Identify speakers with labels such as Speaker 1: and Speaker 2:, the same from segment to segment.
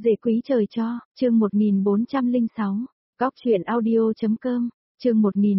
Speaker 1: Dễ quý trời cho, chương 1406, Góc truyện audio.com, chương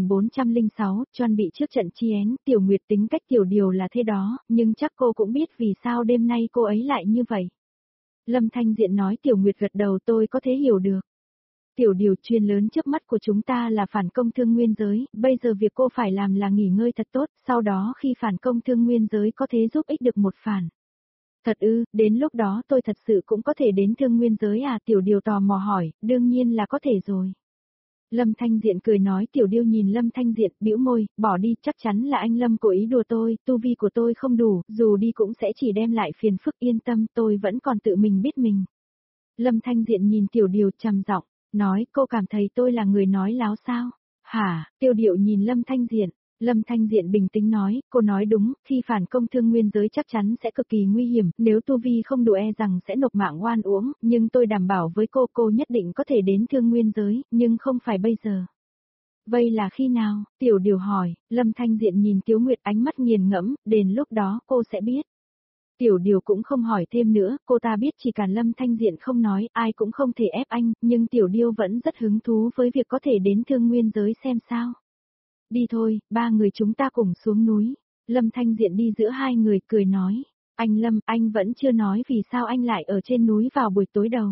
Speaker 1: 1406, chuẩn bị trước trận chiến, Tiểu Nguyệt tính cách Tiểu Điều là thế đó, nhưng chắc cô cũng biết vì sao đêm nay cô ấy lại như vậy. Lâm Thanh Diện nói. Tiểu Nguyệt gật đầu. Tôi có thể hiểu được. Tiểu Điều, chuyện lớn trước mắt của chúng ta là phản công thương nguyên giới, bây giờ việc cô phải làm là nghỉ ngơi thật tốt, sau đó khi phản công thương nguyên giới có thể giúp ích được một phản. Thật ư, đến lúc đó tôi thật sự cũng có thể đến thương nguyên giới à? Tiểu Điều tò mò hỏi. Đương nhiên là có thể rồi. Lâm Thanh Diện cười nói. Tiểu Điêu nhìn Lâm Thanh Diện, bĩu môi, bỏ đi, chắc chắn là anh Lâm cố ý đùa tôi, tu vi của tôi không đủ, dù đi cũng sẽ chỉ đem lại phiền phức, yên tâm, tôi vẫn còn tự mình biết mình. Lâm Thanh Diện nhìn Tiểu Điều trầm giọng, nói, cô cảm thấy tôi là người nói láo sao? Hả? Tiểu Điệu nhìn Lâm Thanh Diện. Lâm Thanh Diện bình tĩnh nói, cô nói đúng, khi phản công thương nguyên giới chắc chắn sẽ cực kỳ nguy hiểm, nếu tu vi không đủ e rằng sẽ nộp mạng oan uổng, nhưng tôi đảm bảo với cô nhất định có thể đến thương nguyên giới, nhưng không phải bây giờ. Vậy là khi nào? Tiểu Điều hỏi. Lâm Thanh Diện nhìn Tiếu Nguyệt ánh mắt nghiền ngẫm, đến lúc đó cô sẽ biết. Tiểu Điều cũng không hỏi thêm nữa, cô ta biết chỉ cần Lâm Thanh Diện không nói, ai cũng không thể ép anh, nhưng Tiểu Điêu vẫn rất hứng thú với việc có thể đến thương nguyên giới xem sao. Đi thôi, ba người chúng ta cùng xuống núi. Lâm Thanh Diện đi giữa hai người, cười nói. Anh Lâm, anh vẫn chưa nói vì sao anh lại ở trên núi vào buổi tối đầu.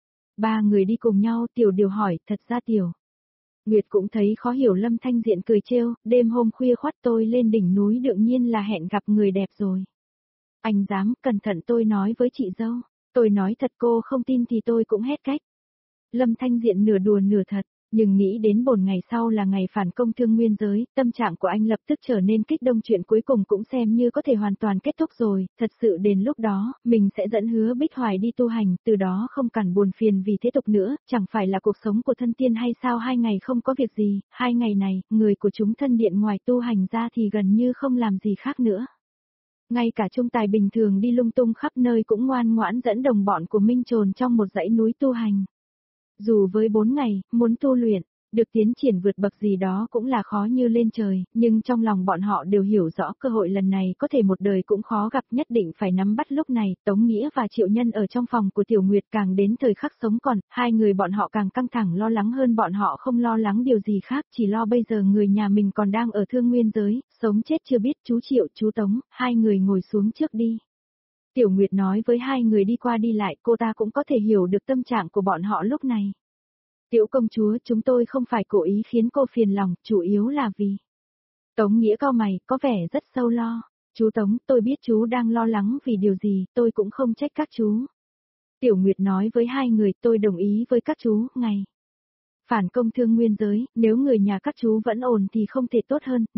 Speaker 1: Ba người đi cùng nhau. Tiểu Điều hỏi. Thật ra Tiểu Nguyệt cũng thấy khó hiểu. Lâm Thanh Diện cười trêu, đêm hôm khuya khoắt tôi lên đỉnh núi đương nhiên là hẹn gặp người đẹp rồi. Anh dám, cẩn thận tôi nói với chị dâu. Tôi nói thật, cô không tin thì tôi cũng hết cách. Lâm Thanh Diện nửa đùa nửa thật, nhưng nghĩ đến bổn ngày sau là ngày phản công thương nguyên giới, tâm trạng của anh lập tức trở nên kích động. Chuyện cuối cùng cũng xem như có thể hoàn toàn kết thúc rồi, thật sự đến lúc đó, mình sẽ dẫn Hứa Bích Hoài đi tu hành, từ đó không cần buồn phiền vì thế tục nữa, chẳng phải là cuộc sống của thân tiên hay sao? 2 ngày không có việc gì, 2 ngày này, người của chúng thân điện ngoài tu hành ra thì gần như không làm gì khác nữa. Ngay cả Trung Tài bình thường đi lung tung khắp nơi cũng ngoan ngoãn dẫn đồng bọn của Minh Trồn trong một dãy núi tu hành. Dù với 4 ngày, muốn tu luyện, được tiến triển vượt bậc gì đó cũng là khó như lên trời, nhưng trong lòng bọn họ đều hiểu rõ cơ hội lần này có thể một đời cũng khó gặp, nhất định phải nắm bắt. Lúc này, Tống Nghĩa và Triệu Nhân ở trong phòng của Tiểu Nguyệt, càng đến thời khắc sống còn, hai người bọn họ càng căng thẳng lo lắng hơn. Bọn họ không lo lắng điều gì khác, chỉ lo bây giờ người nhà mình còn đang ở thương nguyên giới, sống chết chưa biết. Chú Triệu, chú Tống, hai người ngồi xuống trước đi. Tiểu Nguyệt nói với hai người đi qua đi lại, cô ta cũng có thể hiểu được tâm trạng của bọn họ lúc này. Tiểu công chúa, chúng tôi không phải cố ý khiến cô phiền lòng, chủ yếu là vì... Tống Nghĩa cau mày, có vẻ rất sâu lo. Chú Tống, tôi biết chú đang lo lắng vì điều gì, tôi cũng không trách các chú. Tiểu Nguyệt nói với hai người, tôi đồng ý với các chú, ngày phản công thương nguyên giới, nếu người nhà các chú vẫn ổn thì không thể tốt hơn,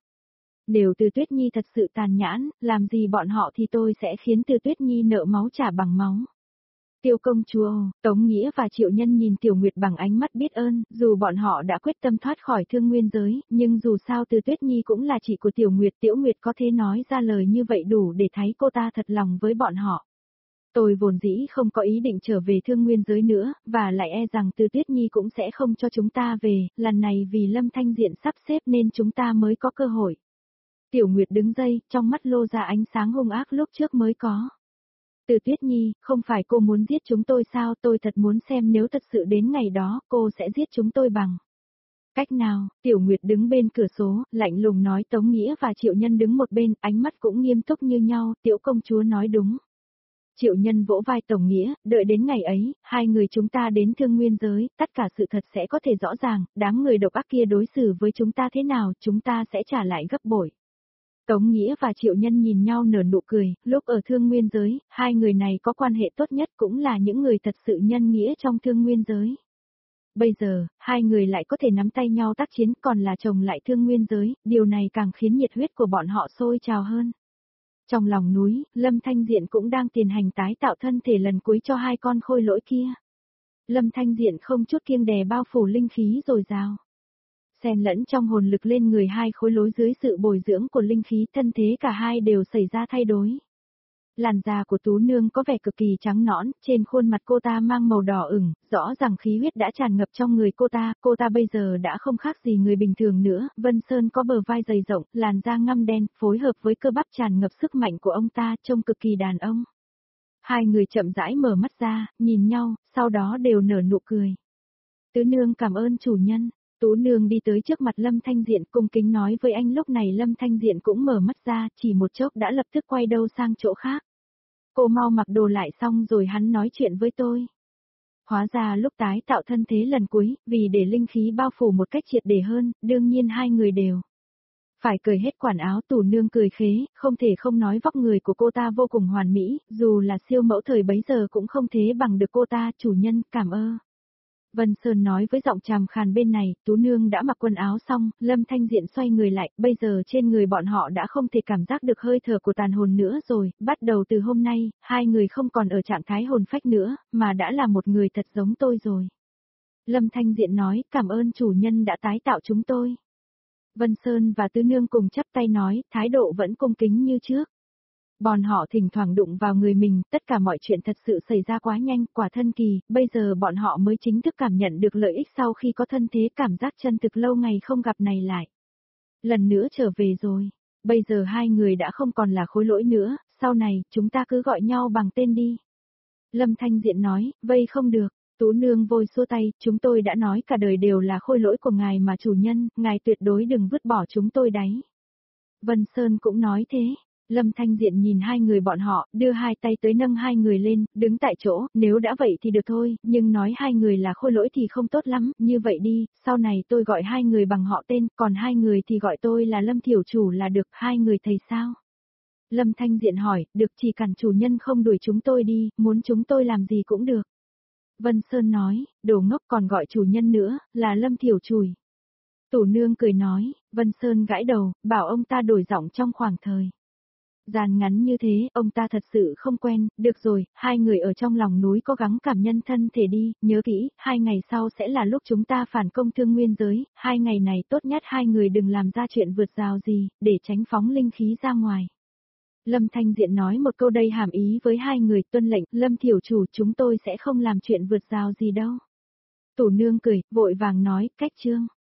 Speaker 1: nếu Từ Tuyết Nhi thật sự tàn nhẫn, làm gì bọn họ thì tôi sẽ khiến Từ Tuyết Nhi nợ máu trả bằng máu. Tiểu công chúa, Tống Nghĩa và Triệu Nhân nhìn Tiểu Nguyệt bằng ánh mắt biết ơn, dù bọn họ đã quyết tâm thoát khỏi thương nguyên giới, nhưng dù sao Từ Tuyết Nhi cũng là chị của Tiểu Nguyệt, Tiểu Nguyệt có thể nói ra lời như vậy đủ để thấy cô ta thật lòng với bọn họ. Tôi vốn dĩ không có ý định trở về thương nguyên giới nữa, và lại e rằng Từ Tuyết Nhi cũng sẽ không cho chúng ta về, lần này vì Lâm Thanh Diện sắp xếp nên chúng ta mới có cơ hội. Tiểu Nguyệt đứng dậy, trong mắt lô ra ánh sáng hung ác lúc trước mới có. Từ Tuyết Nhi, không phải cô muốn giết chúng tôi sao? Tôi thật muốn xem nếu thật sự đến ngày đó, cô sẽ giết chúng tôi bằng cách nào? Tiểu Nguyệt đứng bên cửa sổ, lạnh lùng nói. Tống Nghĩa và Triệu Nhân đứng một bên, ánh mắt cũng nghiêm túc như nhau. Tiểu công chúa nói đúng. Triệu Nhân vỗ vai Tống Nghĩa, đợi đến ngày ấy, hai người chúng ta đến thương nguyên giới, tất cả sự thật sẽ có thể rõ ràng, đám người độc ác kia đối xử với chúng ta thế nào, chúng ta sẽ trả lại gấp bội. Tống Nghĩa và Triệu Nhân nhìn nhau nở nụ cười, lúc ở thương nguyên giới, hai người này có quan hệ tốt nhất, cũng là những người thật sự nhân nghĩa trong thương nguyên giới. Bây giờ, hai người lại có thể nắm tay nhau tác chiến, còn là chồng lại thương nguyên giới, điều này càng khiến nhiệt huyết của bọn họ sôi trào hơn. Trong lòng núi, Lâm Thanh Diện cũng đang tiến hành tái tạo thân thể lần cuối cho hai con khôi lỗi kia. Lâm Thanh Diện không chút kiêng dè bao phủ linh khí dồi dào, xen lẫn trong hồn lực lên người hai khối lỗi dưới sự bồi dưỡng của linh khí, thân thế cả hai đều xảy ra thay đổi. Làn da của Tú Nương có vẻ cực kỳ trắng nõn, trên khuôn mặt cô ta mang màu đỏ ửng, rõ ràng khí huyết đã tràn ngập trong người cô ta bây giờ đã không khác gì người bình thường nữa. Vân Sơn có bờ vai dày rộng, làn da ngăm đen, phối hợp với cơ bắp tràn ngập sức mạnh của ông ta, trông cực kỳ đàn ông. Hai người chậm rãi mở mắt ra, nhìn nhau, sau đó đều nở nụ cười. Tứ nương cảm ơn chủ nhân. Tú nương đi tới trước mặt Lâm Thanh Diện cung kính nói với anh. Lúc này Lâm Thanh Diện cũng mở mắt ra, chỉ một chốc đã lập tức quay đầu sang chỗ khác. Cô mau mặc đồ lại xong rồi hắn nói chuyện với tôi. Hóa ra lúc tái tạo thân thế lần cuối, vì để linh khí bao phủ một cách triệt để hơn, đương nhiên hai người đều phải cởi hết quần áo. Tú nương cười khế, không thể không nói vóc người của cô ta vô cùng hoàn mỹ, dù là siêu mẫu thời bấy giờ cũng không thế bằng được cô ta. Chủ nhân, cảm ơn. Vân Sơn nói với giọng tràm khàn bên này. Tú nương đã mặc quần áo xong, Lâm Thanh Diện xoay người lại, bây giờ trên người bọn họ đã không thể cảm giác được hơi thở của tàn hồn nữa rồi, bắt đầu từ hôm nay, hai người không còn ở trạng thái hồn phách nữa, mà đã là một người thật giống tôi rồi. Lâm Thanh Diện nói, cảm ơn chủ nhân đã tái tạo chúng tôi. Vân Sơn và Tứ Nương cùng chắp tay nói, thái độ vẫn cung kính như trước. Bọn họ thỉnh thoảng đụng vào người mình, tất cả mọi chuyện thật sự xảy ra quá nhanh, quả thân kỳ, bây giờ bọn họ mới chính thức cảm nhận được lợi ích sau khi có thân thế, cảm giác chân thực lâu ngày không gặp này lại. Lần nữa trở về rồi, bây giờ hai người đã không còn là khối lỗi nữa, sau này, chúng ta cứ gọi nhau bằng tên đi. Lâm Thanh Diện nói, vây không được. Tú nương vội xua tay, chúng tôi đã nói cả đời đều là khôi lỗi của ngài mà chủ nhân, ngài tuyệt đối đừng vứt bỏ chúng tôi đấy. Vân Sơn cũng nói thế. Lâm Thanh Diện nhìn hai người bọn họ, đưa hai tay tới nâng hai người lên, đứng tại chỗ, nếu đã vậy thì được thôi, nhưng nói hai người là khôi lỗi thì không tốt lắm, như vậy đi, sau này tôi gọi hai người bằng họ tên, còn hai người thì gọi tôi là Lâm Thiểu Chủ là được. Hai người thầy sao? Lâm Thanh Diện hỏi, được, chỉ cần chủ nhân không đuổi chúng tôi đi, muốn chúng tôi làm gì cũng được. Vân Sơn nói, đồ ngốc, còn gọi chủ nhân nữa, là Lâm Thiểu Chùi. Tú nương cười nói, Vân Sơn gãi đầu, bảo ông ta đổi giọng trong khoảng thời gian ngắn như thế, ông ta thật sự không quen. Được rồi, hai người ở trong lòng núi cố gắng cảm nhân thân thể đi, nhớ kỹ, 2 ngày sau sẽ là lúc chúng ta phản công Thương Nguyên giới, 2 ngày này tốt nhất hai người đừng làm ra chuyện vượt rào gì, để tránh phóng linh khí ra ngoài. Lâm Thanh Diện nói một câu đầy hàm ý với hai người, tuân lệnh. Lâm Thiểu Chủ, chúng tôi sẽ không làm chuyện vượt rào gì đâu. Tú nương cười, vội vàng nói, cách chương.